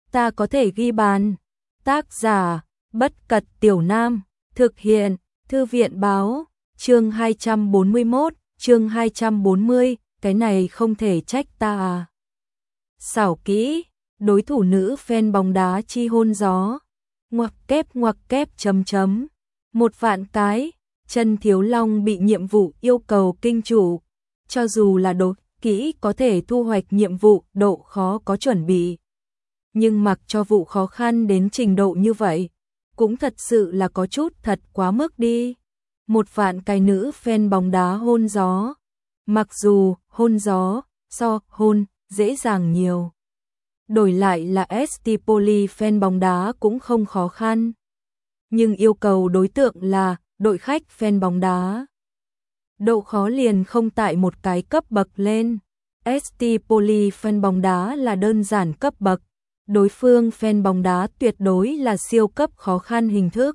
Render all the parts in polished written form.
ta có thể ghi bàn. Tác giả, Bất Cật Tiểu Nam, thực hiện, Thư viện báo, chương 241, chương 240, cái này không thể trách ta à. Xảo kỹ, đối thủ nữ fan bóng đá chi hôn gió, ngoặc kép chấm chấm, 1.000.000 cái, Trần Thiếu Long bị nhiệm vụ yêu cầu kinh chủ, cho dù là đột kỹ có thể thu hoạch nhiệm vụ độ khó có chuẩn bị. Nhưng mặc cho vụ khó khăn đến trình độ như vậy, cũng thật sự là có chút thật quá mức đi. 1.000.000 cái nữ fan bóng đá hôn gió, mặc dù hôn gió so hôn dễ dàng nhiều. Đổi lại là ST Poli fan bóng đá cũng không khó khăn. Nhưng yêu cầu đối tượng là đội khách fan bóng đá. Độ khó liền không tại một cái cấp bậc lên. ST Poli fan bóng đá là đơn giản cấp bậc. Đối phương fan bóng đá tuyệt đối là siêu cấp khó khăn hình thức.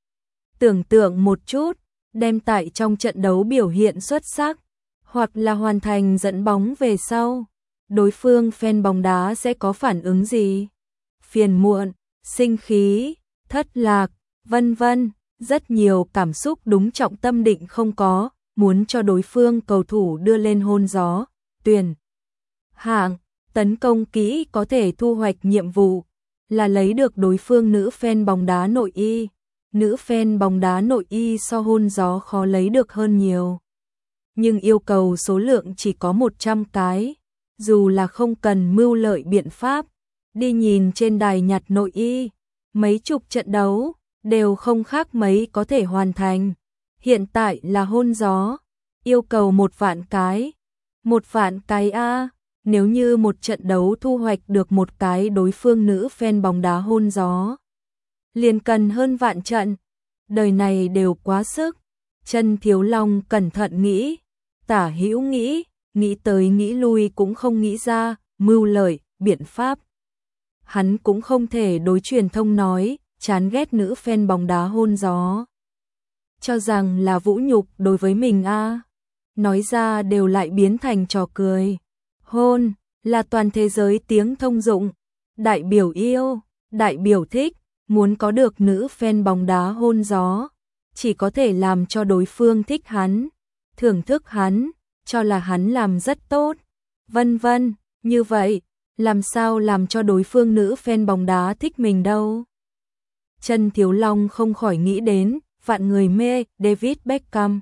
Tưởng tượng một chút, đem tại trong trận đấu biểu hiện xuất sắc, hoặc là hoàn thành dẫn bóng về sau, đối phương fan bóng đá sẽ có phản ứng gì? Phiền muộn, sinh khí, thất lạc, vân vân, rất nhiều cảm xúc đúng trọng tâm định không có, muốn cho đối phương cầu thủ đưa lên hôn gió, tuyển hạng, tấn công kỹ có thể thu hoạch nhiệm vụ, là lấy được đối phương nữ fan bóng đá nội y. Nữ fan bóng đá nội y so hôn gió khó lấy được hơn nhiều. Nhưng yêu cầu số lượng chỉ có 100 cái, dù là không cần mưu lợi biện pháp, đi nhìn trên đài nhặt nội y, mấy chục trận đấu, đều không khác mấy có thể hoàn thành. Hiện tại là hôn gió, yêu cầu 1.000.000 cái. 1.000.000 cái a, nếu như một trận đấu thu hoạch được một cái đối phương nữ fan bóng đá hôn gió, liền cần hơn vạn trận, đời này đều quá sức. Trần Thiếu Long cẩn thận nghĩ, tả hữu nghĩ tới nghĩ lui cũng không nghĩ ra mưu lợi, biện pháp. Hắn cũng không thể đối truyền thông nói, chán ghét nữ fan bóng đá hôn gió. Cho rằng là vũ nhục đối với mình a, nói ra đều lại biến thành trò cười. Hôn, là toàn thế giới tiếng thông dụng, đại biểu yêu, đại biểu thích, muốn có được nữ fan bóng đá hôn gió, chỉ có thể làm cho đối phương thích hắn, thưởng thức hắn, cho là hắn làm rất tốt, vân vân, như vậy, làm sao làm cho đối phương nữ fan bóng đá thích mình đâu. Trần Thiếu Long không khỏi nghĩ đến, vạn người mê David Beckham.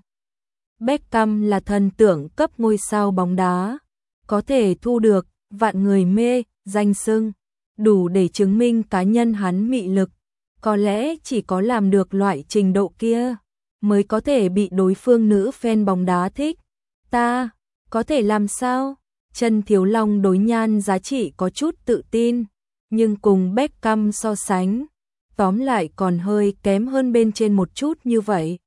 Beckham là thần tượng cấp ngôi sao bóng đá, có thể thu được vạn người mê danh xưng, đủ để chứng minh cá nhân hắn mị lực. Có lẽ chỉ có làm được loại trình độ kia, mới có thể bị đối phương nữ fan bóng đá thích. Ta, có thể làm sao? Trần Thiếu Long đối nhan giá trị có chút tự tin, nhưng cùng Beckham so sánh, tóm lại còn hơi kém hơn bên trên một chút như vậy.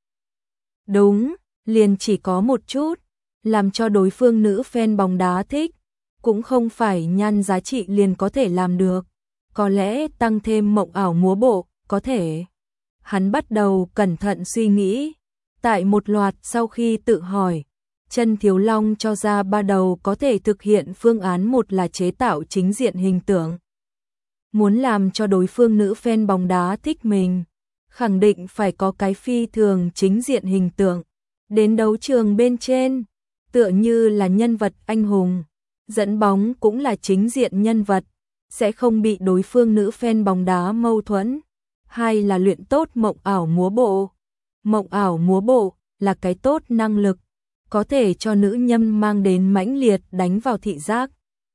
Đúng, liền chỉ có một chút, làm cho đối phương nữ fan bóng đá thích, cũng không phải nhan giá trị liền có thể làm được. Có lẽ tăng thêm mộng ảo múa bộ, có thể. Hắn bắt đầu cẩn thận suy nghĩ, tại một loạt sau khi tự hỏi, Trần Thiếu Long cho ra 3 đầu có thể thực hiện phương án. Một là chế tạo chính diện hình tượng. Muốn làm cho đối phương nữ fan bóng đá thích mình, khẳng định phải có cái phi thường chính diện hình tượng. Đến đấu trường bên trên, tựa như là nhân vật anh hùng, dẫn bóng cũng là chính diện nhân vật, sẽ không bị đối phương nữ fan bóng đá mâu thuẫn. Hai là luyện tốt mộng ảo múa bộ. Mộng ảo múa bộ là cái tốt năng lực, có thể cho nữ nhân mang đến mãnh liệt đánh vào thị giác.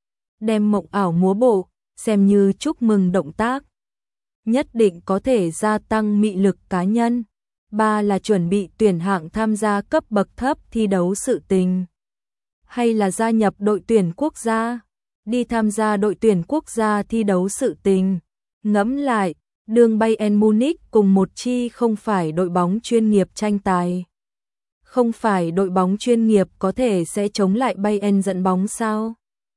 Đem mộng ảo múa bộ xem như chúc mừng động tác, nhất định có thể gia tăng mị lực cá nhân. 3 là chuẩn bị tuyển hạng tham gia cấp bậc thấp thi đấu sự tình, hay là gia nhập đội tuyển quốc gia, đi tham gia đội tuyển quốc gia thi đấu sự tình. Ngẫm lại, đường Bayern Munich cùng một chi không phải đội bóng chuyên nghiệp tranh tài. Không phải đội bóng chuyên nghiệp có thể sẽ chống lại Bayern dẫn bóng sao?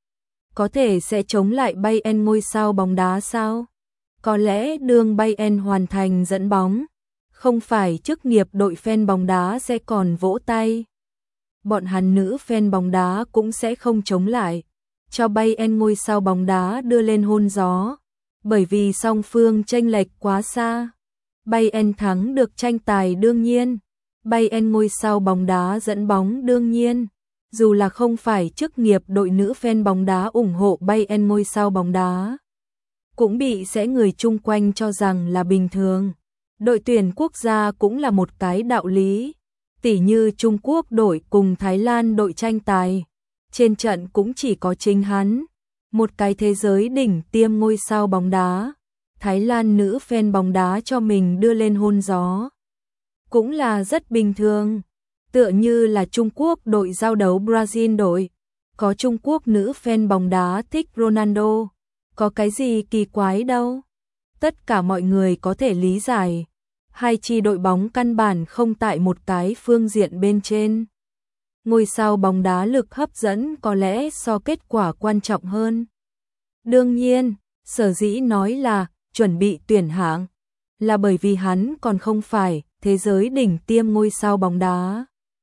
Có thể sẽ chống lại Bayern ngôi sao bóng đá sao? Có lẽ đường Bayern hoàn thành dẫn bóng, không phải chức nghiệp đội fan bóng đá sẽ còn vỗ tay. Bọn hắn nữ fan bóng đá cũng sẽ không chống lại, cho Bayern ngôi sao bóng đá đưa lên hôn gió. bởi vì song phương chênh lệch quá xa. Bayern thắng được tranh tài đương nhiên, Bayern ngôi sao bóng đá dẫn bóng đương nhiên. Dù là không phải chức nghiệp đội nữ fan bóng đá ủng hộ Bayern ngôi sao bóng đá, cũng bị sẽ người chung quanh cho rằng là bình thường. Đội tuyển quốc gia cũng là một cái đạo lý. Tỉ như Trung Quốc đội cùng Thái Lan đội tranh tài, trên trận cũng chỉ có chính hắn, một cái thế giới đỉnh tiêm ngôi sao bóng đá. Thái Lan nữ fan bóng đá cho mình đưa lên hôn gió, cũng là rất bình thường. Tựa như là Trung Quốc đội giao đấu Brazil đội, có Trung Quốc nữ fan bóng đá thích Ronaldo, có cái gì kỳ quái đâu. Tất cả mọi người có thể lý giải, hai chi đội bóng căn bản không tại một cái phương diện bên trên. Ngôi sao bóng đá lực hấp dẫn có lẽ so kết quả quan trọng hơn. Đương nhiên, sở dĩ nói là chuẩn bị tuyển hạng, là bởi vì hắn còn không phải thế giới đỉnh tiêm ngôi sao bóng đá.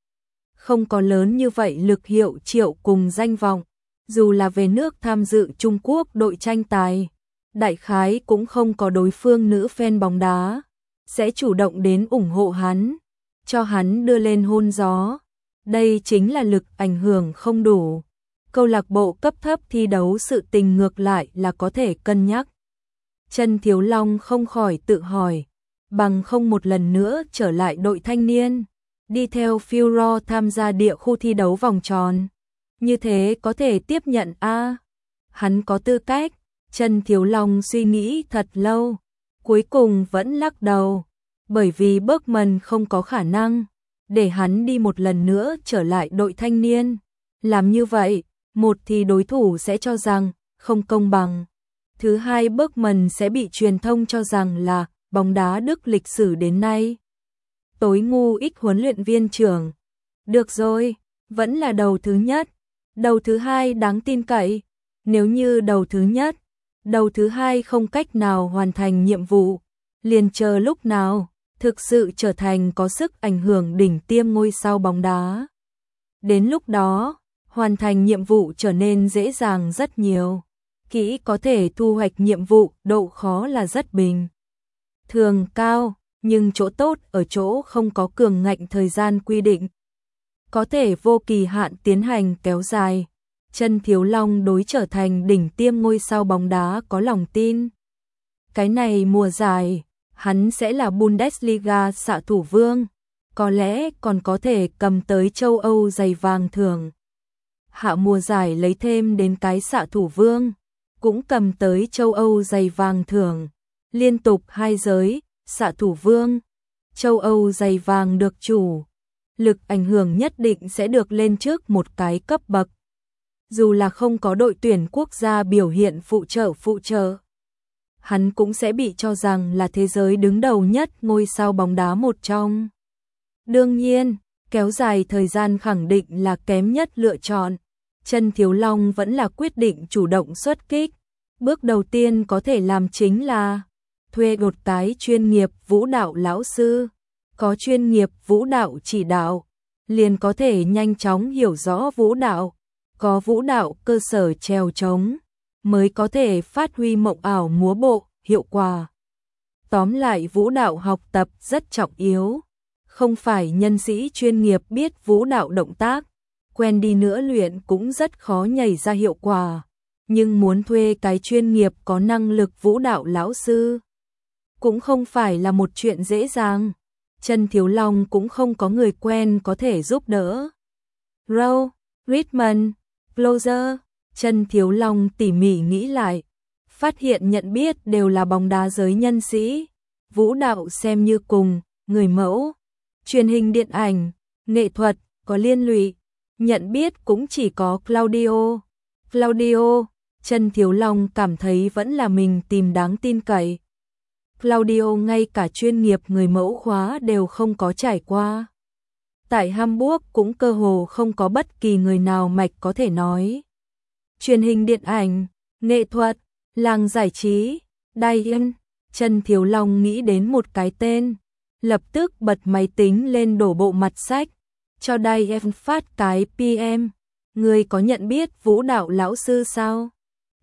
Không có lớn như vậy lực hiệu triệu cùng danh vọng, dù là về nước tham dự Trung Quốc đội tranh tài, đại khái cũng không có đối phương nữ fan bóng đá sẽ chủ động đến ủng hộ hắn, cho hắn đưa lên hôn gió. Đây chính là lực ảnh hưởng không đủ. Câu lạc bộ cấp thấp thi đấu sự tình ngược lại là có thể cân nhắc. Trần Thiếu Long không khỏi tự hỏi, bằng không một lần nữa trở lại đội thanh niên, đi theo Furo tham gia địa khu thi đấu vòng tròn. Như thế có thể tiếp nhận a? Hắn có tư cách. Trần Thiếu Long suy nghĩ thật lâu, cuối cùng vẫn lắc đầu, bởi vì Bergman không có khả năng để hắn đi một lần nữa trở lại đội thanh niên. Làm như vậy, một thì đối thủ sẽ cho rằng không công bằng. Thứ hai, Bergman sẽ bị truyền thông cho rằng là bóng đá Đức lịch sử đến nay tối ngu ích huấn luyện viên trưởng. Được rồi, vẫn là đầu thứ nhất. Đầu thứ hai đáng tin cậy. Nếu như đầu thứ nhất, đầu thứ hai không cách nào hoàn thành nhiệm vụ, liền chờ lúc nào thực sự trở thành có sức ảnh hưởng đỉnh tiêm ngôi sao bóng đá. Đến lúc đó, hoàn thành nhiệm vụ trở nên dễ dàng rất nhiều. Kỹ có thể thu hoạch nhiệm vụ, độ khó là rất bình thường cao, nhưng chỗ tốt ở chỗ không có cường ngạnh thời gian quy định. Có thể vô kỳ hạn tiến hành kéo dài. Trần Thiếu Long đối trở thành đỉnh tiêm ngôi sao bóng đá có lòng tin. Cái này mùa giải, hắn sẽ là Bundesliga xạ thủ vương, có lẽ còn có thể cầm tới châu Âu giày vàng thưởng. Hạ mùa giải lấy thêm đến cái xạ thủ vương, cũng cầm tới châu Âu giày vàng thưởng. Liên tục 2 giới, xạ thủ vương, châu Âu giày vàng được chủ. Lực ảnh hưởng nhất định sẽ được lên trước một cái cấp bậc. Dù là không có đội tuyển quốc gia biểu hiện phụ trợ, hắn cũng sẽ bị cho rằng là thế giới đứng đầu nhất ngôi sao bóng đá một trong. Đương nhiên, kéo dài thời gian khẳng định là kém nhất lựa chọn. Trần Thiếu Long vẫn là quyết định chủ động xuất kích. Bước đầu tiên có thể làm chính là thuê một cái chuyên nghiệp vũ đạo lão sư, có chuyên nghiệp vũ đạo chỉ đạo, liền có thể nhanh chóng hiểu rõ vũ đạo, có vũ đạo cơ sở trèo trống, mới có thể phát huy mộng ảo múa bộ, hiệu quả. Tóm lại vũ đạo học tập rất trọng yếu, không phải nhân sĩ chuyên nghiệp biết vũ đạo động tác, quen đi nữa luyện cũng rất khó nhảy ra hiệu quả, nhưng muốn thuê cái chuyên nghiệp có năng lực vũ đạo lão sư, cũng không phải là một chuyện dễ dàng. Trần Thiếu Long cũng không có người quen có thể giúp đỡ. Rowe, Ritman, Closer, Trần Thiếu Long tỉ mỉ nghĩ lại, phát hiện nhận biết đều là bóng đá giới nhân sĩ, vũ đạo xem như cùng, người mẫu, truyền hình điện ảnh, nghệ thuật, có liên lụy, nhận biết cũng chỉ có Claudio. Trần Thiếu Long cảm thấy vẫn là mình tìm đáng tin cậy. Claudio ngay cả chuyên nghiệp người mẫu khóa đều không có trải qua. Tại Hamburg cũng cơ hồ không có bất kỳ người nào mạch có thể nói. Truyền hình điện ảnh, nghệ thuật, làng giải trí, Diane. Trần Thiếu Long nghĩ đến một cái tên, lập tức bật máy tính lên đổ bộ mặt sách, cho Diane phát cái PM. Người có nhận biết vũ đạo lão sư sao?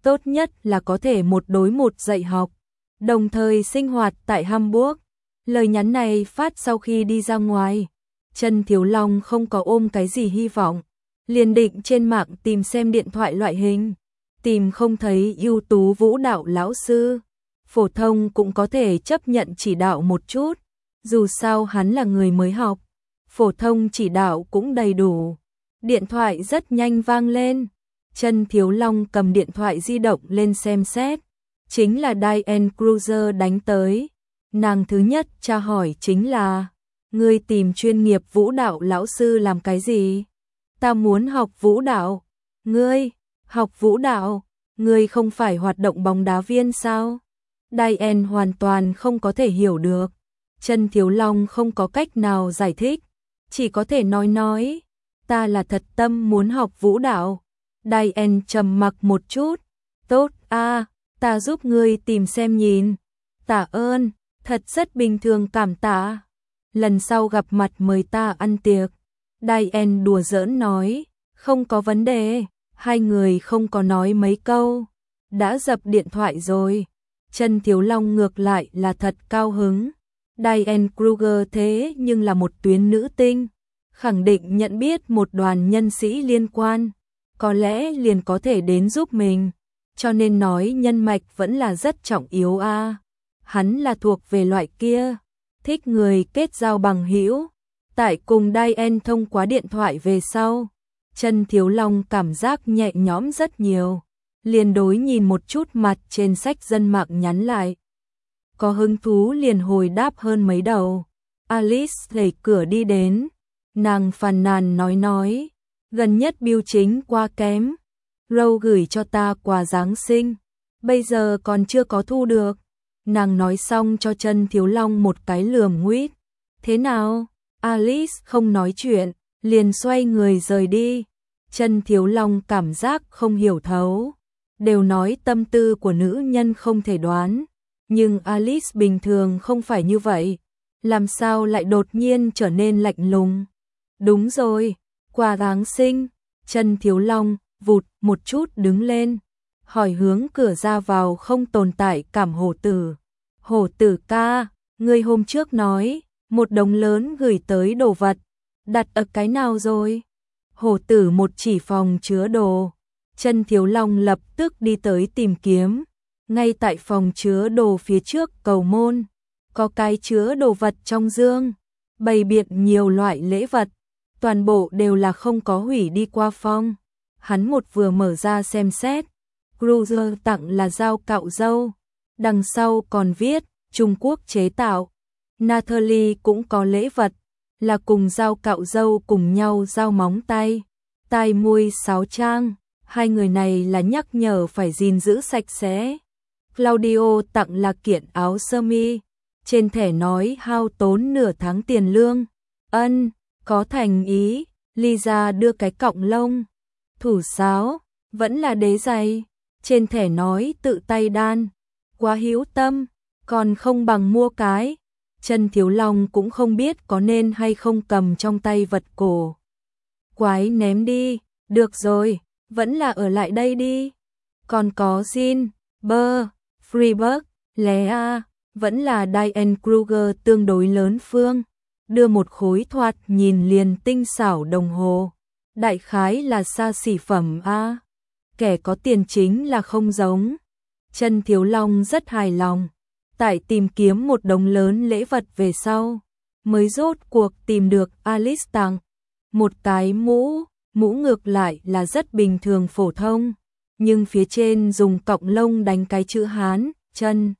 tốt nhất là có thể 1:1 dạy học, đồng thời sinh hoạt tại Hamburg. Lời nhắn này phát sau khi đi ra ngoài. Trần Thiếu Long không có ôm cái gì hy vọng, liền định trên mạng tìm xem điện thoại loại hình, tìm không thấy ưu tú vũ đạo lão sư, phổ thông cũng có thể chấp nhận chỉ đạo một chút, dù sao hắn là người mới học, phổ thông chỉ đạo cũng đầy đủ. Điện thoại rất nhanh vang lên, Trần Thiếu Long cầm điện thoại di động lên xem xét, chính là Diane Kruger đánh tới. Nàng thứ nhất tra hỏi chính là, ngươi tìm chuyên nghiệp vũ đạo lão sư làm cái gì? Ta muốn học vũ đạo. Ngươi, học vũ đạo? Ngươi không phải hoạt động bóng đá viên sao? Diane hoàn toàn không có thể hiểu được. Trần Thiếu Long không có cách nào giải thích, chỉ có thể nói, ta là thật tâm muốn học vũ đạo. Diane trầm mặc một chút, tốt a, ta giúp ngươi tìm xem nhìn. Tạ ơn, thật rất bình thường, cảm tạ. Lần sau gặp mặt mời ta ăn tiệc. Diane đùa giỡn nói, không có vấn đề. Hai người không có nói mấy câu, đã dập điện thoại rồi. Trần Thiếu Long ngược lại là thật cao hứng. Diane Kruger thế nhưng là một tuyến nữ tinh, khẳng định nhận biết một đoàn nhân sĩ liên quan, có lẽ liền có thể đến giúp mình, cho nên nói nhân mạch vẫn là rất trọng yếu a. Hắn là thuộc về loại kia, thích người kết giao bằng hữu. Tại cùng Diane thông qua điện thoại về sau, Trần Thiếu Long cảm giác nhẹ nhõm rất nhiều, liền đối nhìn một chút mặt trên sách dân mạng nhắn lại. Có hứng thú liền hồi đáp hơn mấy đầu. Alice đẩy cửa đi đến, nàng phàn nàn nói, gần nhất bưu chính quá kém, Râu gửi cho ta quà Giáng sinh, bây giờ còn chưa có thu được. Nàng nói xong cho Trần Thiếu Long một cái lườm nguýt. Thế nào? Alice không nói chuyện, liền xoay người rời đi. Trần Thiếu Long cảm giác không hiểu thấu, đều nói tâm tư của nữ nhân không thể đoán, nhưng Alice bình thường không phải như vậy, làm sao lại đột nhiên trở nên lạnh lùng. Đúng rồi, quà Giáng sinh. Trần Thiếu Long vụt một chút đứng lên, hỏi hướng cửa ra vào không tồn tại cảm Hổ Tử. Hổ Tử ca, ngươi hôm trước nói, một đống lớn gửi tới đồ vật, đặt ở cái nào rồi? Hổ Tử một chỉ phòng chứa đồ. Trần Thiếu Long lập tức đi tới tìm kiếm, ngay tại phòng chứa đồ phía trước cầu môn, có cái chứa đồ vật trong dương, bày biện nhiều loại lễ vật, toàn bộ đều là không có hủy đi qua phong. Hắn một vừa mở ra xem xét, Kruger tặng là dao cạo râu, đằng sau còn viết Trung Quốc chế tạo. Natalie cũng có lễ vật, là cùng dao cạo râu cùng nhau dao móng tay, tai mui sáo trang, hai người này là nhắc nhở phải gìn giữ sạch sẽ. Claudio tặng là kiện áo sơ mi, trên thẻ nói hao tốn nửa tháng tiền lương. Ân, có thành ý. Lisa đưa cái cọng lông, thủ sáo, vẫn là đế giày, trên thẻ nói tự tay đan, quá hữu tâm, còn không bằng mua cái. Trần Thiếu Long cũng không biết có nên hay không cầm trong tay vật cổ quái ném đi. Được rồi, vẫn là ở lại đây đi. Còn có Jean, Burr, Freeburg, Lea, vẫn là Diane Kruger tương đối lớn phương, đưa một khối thoạt nhìn liền tinh xảo đồng hồ, đại khái là xa xỉ phẩm a. Kẻ có tiền chính là không giống. Trần Thiếu Long rất hài lòng, tại tìm kiếm một đống lớn lễ vật về sau, mới rốt cuộc tìm được Alice tặng một cái mũ ngược lại là rất bình thường phổ thông, nhưng phía trên dùng cọng lông đánh cái chữ Hán, chân,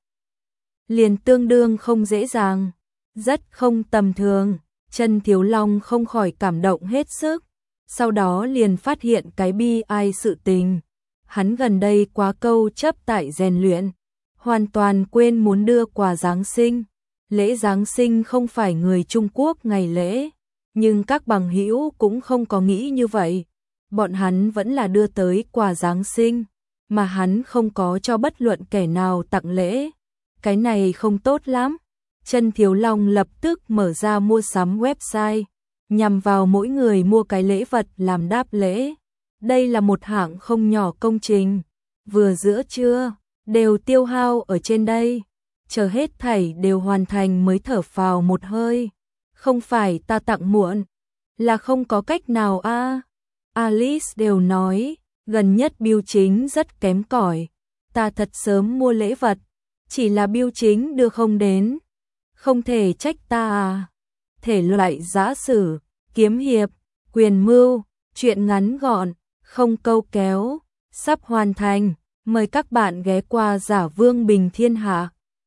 liền tương đương không dễ dàng, rất không tầm thường. Trần Thiếu Long không khỏi cảm động hết sức, sau đó liền phát hiện cái bi ai sự tình. Hắn gần đây quá câu chấp tại rèn luyện, hoàn toàn quên muốn đưa quà Giáng sinh. Lễ Giáng sinh không phải người Trung Quốc ngày lễ, nhưng các bằng hữu cũng không có nghĩ như vậy. Bọn hắn vẫn là đưa tới quà Giáng sinh, mà hắn không có cho bất luận kẻ nào tặng lễ. Cái này không tốt lắm. Trần Thiếu Long lập tức mở ra mua sắm website, nhằm vào mỗi người mua cái lễ vật làm đáp lễ. Đây là một hạng không nhỏ công trình. vừa giữa trưa, đều tiêu hao ở trên đây. Chờ hết thảy đều hoàn thành mới thở phào một hơi. Không phải ta tặng muộn, là không có cách nào a. Alice đều nói, gần nhất bưu chính rất kém cỏi. Ta thật sớm mua lễ vật, chỉ là bưu chính đưa không đến. Không thể trách ta à. Thể loại giã sử, kiếm hiệp, quyền mưu, truyện ngắn gọn, không câu kéo, sắp hoàn thành. Mời các bạn ghé qua Giả Vương Bình Thiên Hạ.